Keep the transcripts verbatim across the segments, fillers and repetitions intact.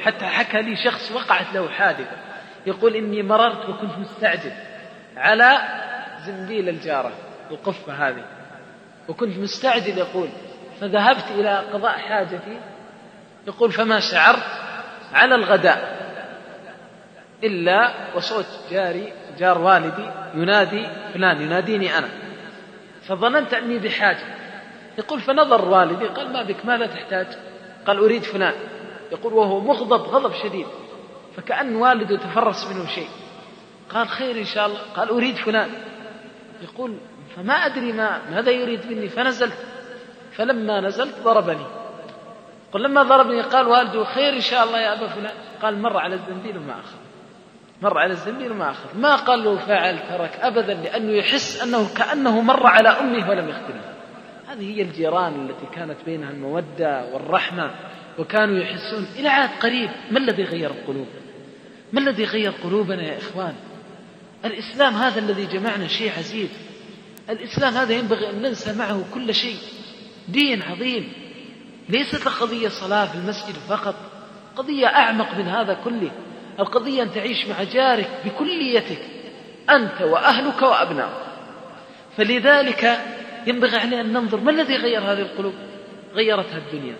حتى حكى لي شخص وقعت له حادثة، يقول إني مررت وكنت مستعجل على زنبيل الجارة القفة هذه، وكنت مستعجل يقول، فذهبت إلى قضاء حاجتي، يقول فما شعرت على الغداء إلا وصوت جاري جار والدي ينادي فلان، يناديني أنا، فظننت أني بحاجة. يقول فنظر والدي قال ما بك، ماذا تحتاج؟ قال أريد فلان. يقول وهو مغضب غضب شديد، فكأن والده تفرس منه شيء. قال خير إن شاء الله. قال أريد فلان. يقول فما أدري ما ماذا يريد مني، فنزلت، فلما نزلت ضربني. قل لما ضربني قال والده خير إن شاء الله يا أبا فلان. قال مر على الزنبيل وما أخذ، مر على الزنبيل وما أخذ، ما قال له فعل ترك أبدا، لأنه يحس أنه كأنه مر على أمه ولم يخدمه. هذه هي الجيران التي كانت بينها المودة والرحمة، وكانوا يحسون إلى عهد قريب. ما الذي غير القلوب؟ ما الذي غير قلوبنا يا إخوان؟ الإسلام هذا الذي جمعنا شيء عزيز، الإسلام هذا ينبغي أن ننسى معه كل شيء. دين عظيم، ليست قضية صلاة في المسجد فقط، قضية أعمق من هذا كله. القضية أن تعيش مع جارك بكليتك أنت وأهلك وأبنائك. فلذلك ينبغي علينا أن ننظر ما الذي غير هذه القلوب؟ غيرتها الدنيا.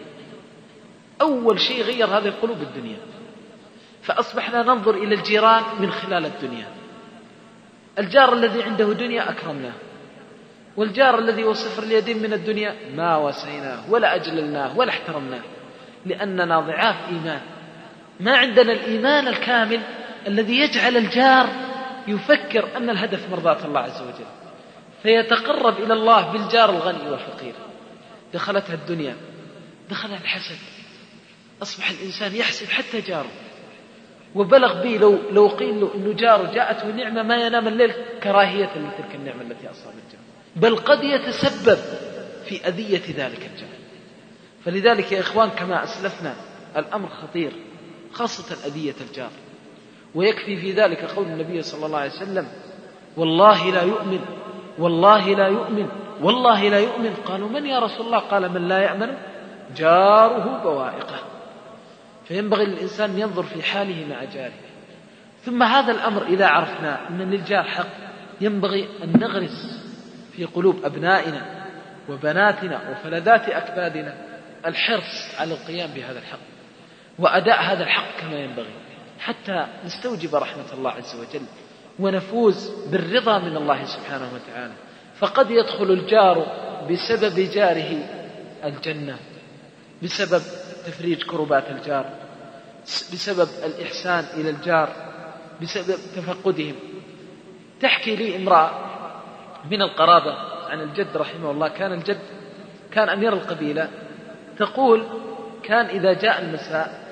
أول شيء غير هذه القلوب الدنيا، فأصبحنا ننظر إلى الجيران من خلال الدنيا. الجار الذي عنده دنيا أكرمناه، والجار الذي هو صفر اليدين من الدنيا ما وسيناه ولا أجللناه ولا احترمناه، لأننا ضعاف إيمان. ما عندنا الإيمان الكامل الذي يجعل الجار يفكر أن الهدف مرضاة الله عز وجل، فيتقرب إلى الله بالجار الغني والفقير. دخلتها الدنيا، دخلها الحسد، أصبح الإنسان يحسد حتى جاره. وبلغ بي لو, لو قيل له أنه جاره جاءته نعمة ما ينام الليل كراهية لتلك النعمة التي أصابت جاره، بل قد يتسبب في أذية ذلك الجار. فلذلك يا إخوان كما أسلفنا الأمر خطير، خاصة أذية الجار. ويكفي في ذلك قول النبي صلى الله عليه وسلم والله لا يؤمن، والله لا يؤمن، والله لا يؤمن. قالوا من يا رسول الله؟ قال من لا يأمن جاره بوائقه. فينبغي للإنسان ينظر في حاله مع جاره. ثم هذا الأمر إذا عرفنا أن للجار حق، ينبغي أن نغرس في قلوب أبنائنا وبناتنا وفلذات أكبادنا الحرص على القيام بهذا الحق وأداء هذا الحق كما ينبغي، حتى نستوجب رحمة الله عز وجل ونفوز بالرضا من الله سبحانه وتعالى. فقد يدخل الجار بسبب جاره الجنة، بسبب تفريج كربات الجار، بسبب الإحسان إلى الجار، بسبب تفقدهم. تحكي لي امرأة من القرابة عن الجد رحمه الله، كان الجد كان أمير القبيلة، تقول كان إذا جاء المساء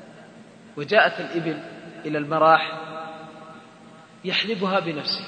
وجاءت الإبل إلى المراح يحلبها بنفسه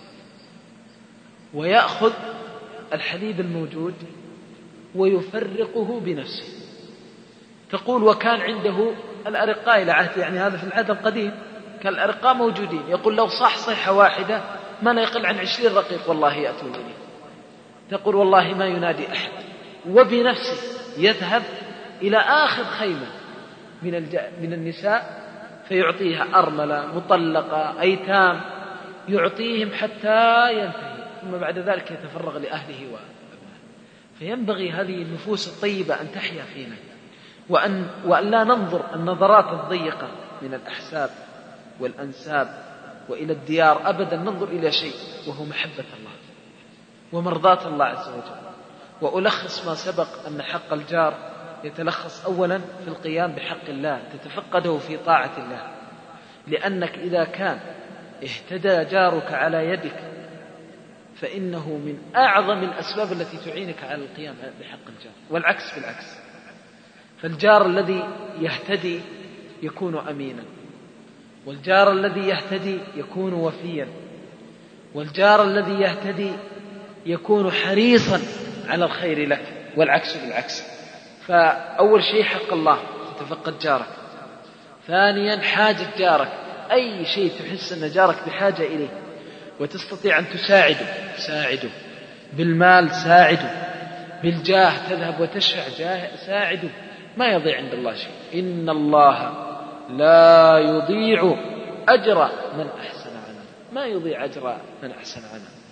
ويأخذ الحليب الموجود ويفرقه بنفسه. تقول وكان عنده الأرقاء إلى عهد، يعني هذا في العهد القديم كان الأرقاء موجودين، يقول لو صح صيحة واحدة ما لا يقل عن عشرين رقيق والله يأتون إليه. تقول والله ما ينادي أحد، وبنفسه يذهب إلى آخر خيمة من, من النساء فيعطيها أرملة مطلقة أيتام، يعطيهم حتى ينتهي، ثم بعد ذلك يتفرغ لأهله وأبنائه. فينبغي هذه النفوس الطيبة أن تحيا فينا، وأن, وأن لا ننظر النظرات الضيقة من الأحساب والأنساب وإلى الديار أبدا، ننظر إلى شيء وهو محبة الله ومرضاة الله عز وجل. وألخص ما سبق أن حق الجار يتلخص أولا في القيام بحق الله، تتفقده في طاعة الله، لأنك إذا كان اهتدى جارك على يدك فإنه من أعظم الأسباب التي تعينك على القيام بحق الجار، والعكس بالعكس. فالجار الذي يهتدي يكون أمينا، والجار الذي يهتدي يكون وفيا، والجار الذي يهتدي يكون حريصا على الخير لك، والعكس بالعكس. فأول شيء حق الله تتفقد جارك. ثانيا حاجة جارك، أي شيء تحس أن جارك بحاجة إليه وتستطيع أن تساعده ساعده، بالمال ساعده، بالجاه تذهب وتشفع جاه ساعده، ما يضيع عند الله شيء. إن الله لا يضيع أجر من أحسن عملا، ما يضيع أجر من أحسن عملا.